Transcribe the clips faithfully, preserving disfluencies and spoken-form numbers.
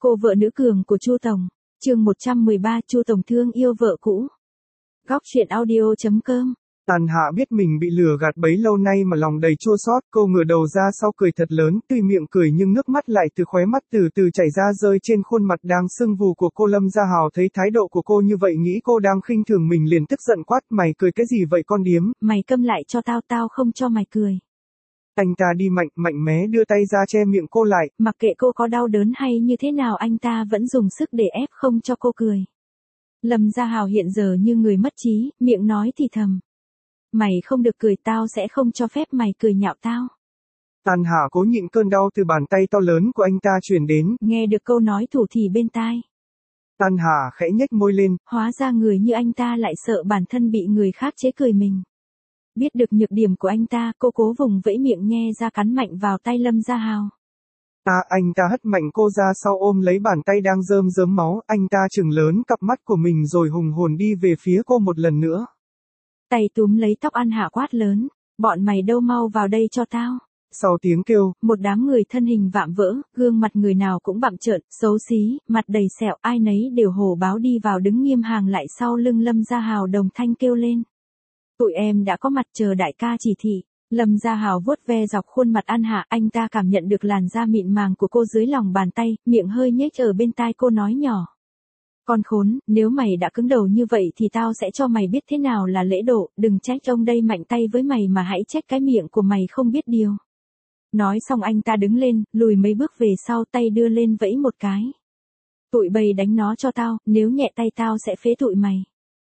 Cô vợ nữ cường của Chu Tổng. Chương một trăm mười ba, Chu Tổng thương yêu vợ cũ. Góc truyện audio chấm com. Tàn Hạ biết mình bị lừa gạt bấy lâu nay mà lòng đầy chua xót, cô ngửa đầu ra sau cười thật lớn, tuy miệng cười nhưng nước mắt lại từ khóe mắt từ từ chảy ra rơi trên khuôn mặt đang sưng vù của cô. Lâm Gia Hào thấy thái độ của cô như vậy nghĩ cô đang khinh thường mình liền tức giận quát, mày cười cái gì vậy con điếm? Mày câm lại cho tao, tao không cho mày cười. Anh ta đi mạnh, mạnh mẽ đưa tay ra che miệng cô lại. Mặc kệ cô có đau đớn hay như thế nào anh ta vẫn dùng sức để ép không cho cô cười. Lâm Gia Hào hiện giờ như người mất trí, miệng nói thì thầm. Mày không được cười, tao sẽ không cho phép mày cười nhạo tao. Tàn Hạ cố nhịn cơn đau từ bàn tay to lớn của anh ta truyền đến. Nghe được câu nói thủ thỉ bên tai. Tàn Hạ khẽ nhếch môi lên. Hóa ra người như anh ta lại sợ bản thân bị người khác chế cười mình. Biết được nhược điểm của anh ta, cô cố vùng vẫy miệng nhe ra cắn mạnh vào tay Lâm Gia Hào. À, anh ta hất mạnh cô ra sau ôm lấy bàn tay đang rơm rớm máu, anh ta trừng lớn cặp mắt của mình rồi hùng hồn đi về phía cô một lần nữa. Tay túm lấy tóc An Hạ quát lớn, bọn mày đâu mau vào đây cho tao. Sau tiếng kêu, một đám người thân hình vạm vỡ, gương mặt người nào cũng bặm trợn, xấu xí, mặt đầy sẹo, ai nấy đều hổ báo đi vào đứng nghiêm hàng lại sau lưng Lâm Gia Hào đồng thanh kêu lên. Tụi em đã có mặt chờ đại ca chỉ thị. Lâm Gia Hào vuốt ve dọc khuôn mặt An Hạ, anh ta cảm nhận được làn da mịn màng của cô dưới lòng bàn tay, miệng hơi nhếch ở bên tai cô nói nhỏ. Con khốn, nếu mày đã cứng đầu như vậy thì tao sẽ cho mày biết thế nào là lễ độ, đừng trách ông đây mạnh tay với mày mà hãy trách cái miệng của mày không biết điều. Nói xong anh ta đứng lên, lùi mấy bước về sau, tay đưa lên vẫy một cái. Tụi bầy đánh nó cho tao, nếu nhẹ tay tao sẽ phế tụi mày.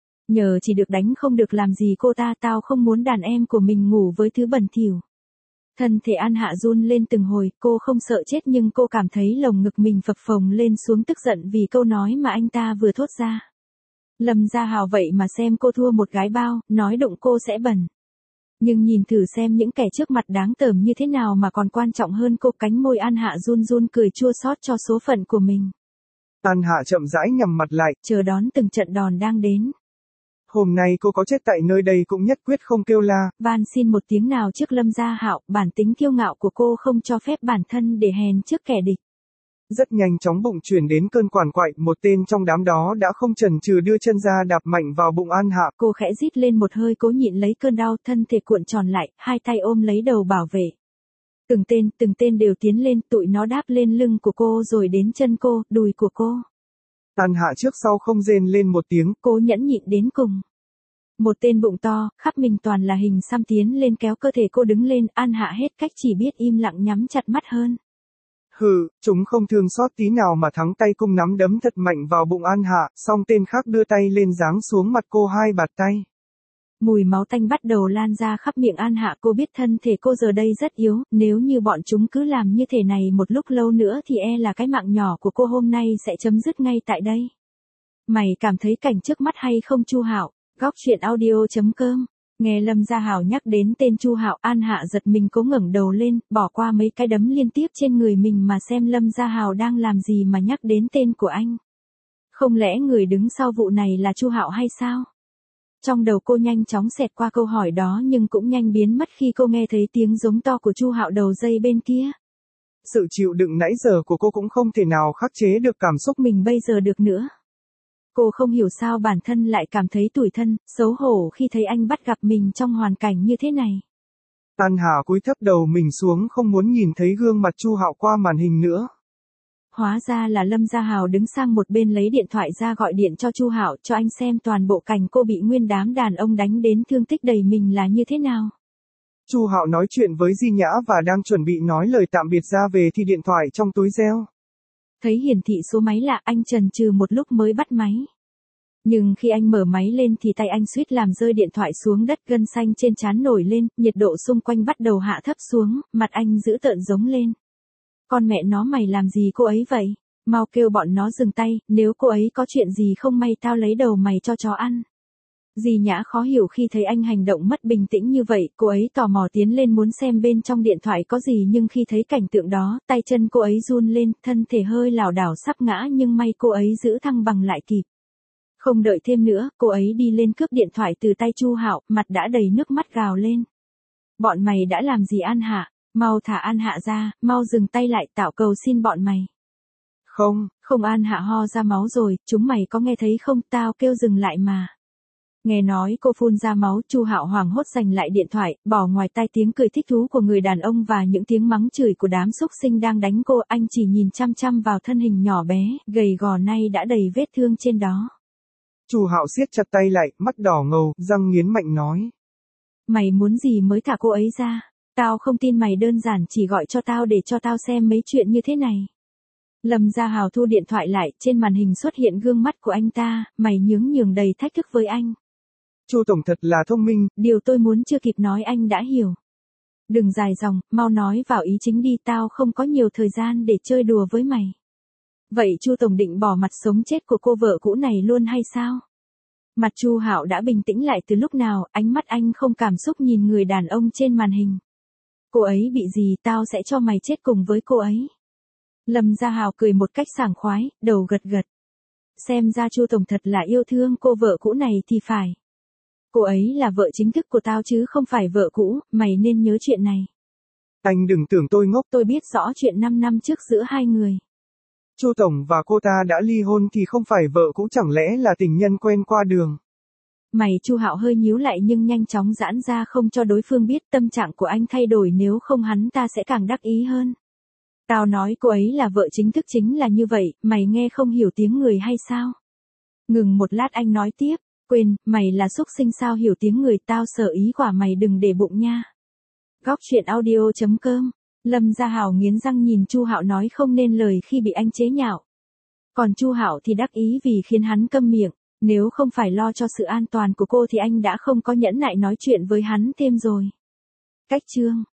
Nhờ chỉ được đánh không được làm gì cô ta, tao không muốn đàn em của mình ngủ với thứ bẩn thỉu. Thân thể An Hạ run lên từng hồi, cô không sợ chết nhưng cô cảm thấy lồng ngực mình phập phồng lên xuống tức giận vì câu nói mà anh ta vừa thốt ra. Lâm Gia Hào vậy mà xem cô thua một gái bao, nói đụng cô sẽ bẩn. Nhưng nhìn thử xem những kẻ trước mặt đáng tởm như thế nào mà còn quan trọng hơn cô, cánh môi An Hạ run run cười chua xót cho số phận của mình. An Hạ chậm rãi nhắm mặt lại, chờ đón từng trận đòn đang đến. Hôm nay cô có chết tại nơi đây cũng nhất quyết không kêu la, van xin một tiếng nào trước Lâm Gia Hạo, bản tính kiêu ngạo của cô không cho phép bản thân để hèn trước kẻ địch. Rất nhanh chóng bụng chuyển đến cơn quằn quại, một tên trong đám đó đã không chần chừ đưa chân ra đạp mạnh vào bụng An Hạ. Cô khẽ rít lên một hơi cố nhịn lấy cơn đau, thân thể cuộn tròn lại, hai tay ôm lấy đầu bảo vệ. Từng tên, từng tên đều tiến lên, tụi nó đáp lên lưng của cô rồi đến chân cô, đùi của cô. An Hạ trước sau không rên lên một tiếng, cô nhẫn nhịn đến cùng. Một tên bụng to, khắp mình toàn là hình xăm tiến lên kéo cơ thể cô đứng lên, An Hạ hết cách chỉ biết im lặng nhắm chặt mắt hơn. Hừ, chúng không thương xót tí nào mà thắng tay cung nắm đấm thật mạnh vào bụng An Hạ, xong tên khác đưa tay lên giáng xuống mặt cô hai bạt tay. Mùi máu tanh bắt đầu lan ra khắp miệng An Hạ, cô biết thân thể cô giờ đây rất yếu, nếu như bọn chúng cứ làm như thế này một lúc lâu nữa thì e là cái mạng nhỏ của cô hôm nay sẽ chấm dứt ngay tại đây. Mày cảm thấy cảnh trước mắt hay không Chu Hạo? Góc truyện audio chấm com. Nghe Lâm Gia Hào nhắc đến tên Chu Hạo, An Hạ giật mình cố ngẩng đầu lên, bỏ qua mấy cái đấm liên tiếp trên người mình mà xem Lâm Gia Hào đang làm gì mà nhắc đến tên của anh. Không lẽ người đứng sau vụ này là Chu Hạo hay sao? Trong đầu cô nhanh chóng xẹt qua câu hỏi đó nhưng cũng nhanh biến mất khi cô nghe thấy tiếng giống to của Chu Hạo đầu dây bên kia. Sự chịu đựng nãy giờ của cô cũng không thể nào khắc chế được cảm xúc mình bây giờ được nữa. Cô không hiểu sao bản thân lại cảm thấy tủi thân, xấu hổ khi thấy anh bắt gặp mình trong hoàn cảnh như thế này. An Hạ cúi thấp đầu mình xuống không muốn nhìn thấy gương mặt Chu Hạo qua màn hình nữa. Hóa ra là Lâm Gia Hào đứng sang một bên lấy điện thoại ra gọi điện cho Chu Hạo cho anh xem toàn bộ cảnh cô bị nguyên đám đàn ông đánh đến thương tích đầy mình là như thế nào. Chu Hạo nói chuyện với Di Nhã và đang chuẩn bị nói lời tạm biệt ra về thì điện thoại trong túi reo. Thấy hiển thị số máy lạ, anh chần chừ một lúc mới bắt máy. Nhưng khi anh mở máy lên thì tay anh suýt làm rơi điện thoại xuống đất, gân xanh trên trán nổi lên, nhiệt độ xung quanh bắt đầu hạ thấp xuống, mặt anh dữ tợn giống lên. Con mẹ nó mày làm gì cô ấy vậy? Mau kêu bọn nó dừng tay, nếu cô ấy có chuyện gì không may tao lấy đầu mày cho chó ăn. Dì Nhã khó hiểu khi thấy anh hành động mất bình tĩnh như vậy, cô ấy tò mò tiến lên muốn xem bên trong điện thoại có gì nhưng khi thấy cảnh tượng đó, tay chân cô ấy run lên, thân thể hơi lảo đảo sắp ngã nhưng may cô ấy giữ thăng bằng lại kịp. Không đợi thêm nữa, cô ấy đi lên cướp điện thoại từ tay Chu Hạo, mặt đã đầy nước mắt gào lên. Bọn mày đã làm gì An Hạ? Mau thả An Hạ ra, mau dừng tay lại, tao cầu xin bọn mày. Không, Không An Hạ ho ra máu rồi, chúng mày có nghe thấy không, tao kêu dừng lại mà. Nghe nói cô phun ra máu, Chu Hạo hoảng hốt giành lại điện thoại, bỏ ngoài tai tiếng cười thích thú của người đàn ông và những tiếng mắng chửi của đám xúc sinh đang đánh cô, anh chỉ nhìn chăm chăm vào thân hình nhỏ bé, gầy gò nay đã đầy vết thương trên đó. Chu Hạo siết chặt tay lại, mắt đỏ ngầu, răng nghiến mạnh nói. Mày muốn gì mới thả cô ấy ra? Tao không tin mày đơn giản chỉ gọi cho tao để cho tao xem mấy chuyện như thế này. Lâm Gia Hào thu điện thoại lại, trên màn hình xuất hiện gương mắt của anh ta, mày nhướng nhường đầy thách thức với anh. Chu tổng thật là thông minh. Điều tôi muốn chưa kịp nói anh đã hiểu. Đừng dài dòng, mau nói vào ý chính đi, tao không có nhiều thời gian để chơi đùa với mày. Vậy Chu tổng định bỏ mặt sống chết của cô vợ cũ này luôn hay sao? Mặt Chu Hạo đã bình tĩnh lại từ lúc nào, ánh mắt anh không cảm xúc nhìn người đàn ông trên màn hình. Cô ấy bị gì, tao sẽ cho mày chết cùng với cô ấy. Lâm Gia Hào cười một cách sảng khoái, đầu gật gật. Xem ra Chu tổng thật là yêu thương cô vợ cũ này thì phải. Cô ấy là vợ chính thức của tao chứ không phải vợ cũ, mày nên nhớ chuyện này. Anh đừng tưởng tôi ngốc. Tôi biết rõ chuyện năm năm trước giữa hai người. Chu tổng và cô ta đã ly hôn thì không phải vợ cũ, chẳng lẽ là tình nhân quen qua đường. Mày Chu Hạo hơi nhíu lại nhưng nhanh chóng giãn ra không cho đối phương biết tâm trạng của anh thay đổi, nếu không hắn ta sẽ càng đắc ý hơn. Tao nói cô ấy là vợ chính thức chính là như vậy, mày nghe không hiểu tiếng người hay sao? Ngừng một lát anh nói tiếp, quên, mày là xúc sinh sao hiểu tiếng người, tao sợ ý quả mày đừng để bụng nha. Góc truyện audio chấm com. Lâm Gia Hào nghiến răng nhìn Chu Hạo nói không nên lời khi bị anh chế nhạo. Còn Chu Hạo thì đắc ý vì khiến hắn câm miệng, nếu không phải lo cho sự an toàn của cô thì anh đã không có nhẫn nại nói chuyện với hắn thêm rồi. Cách chương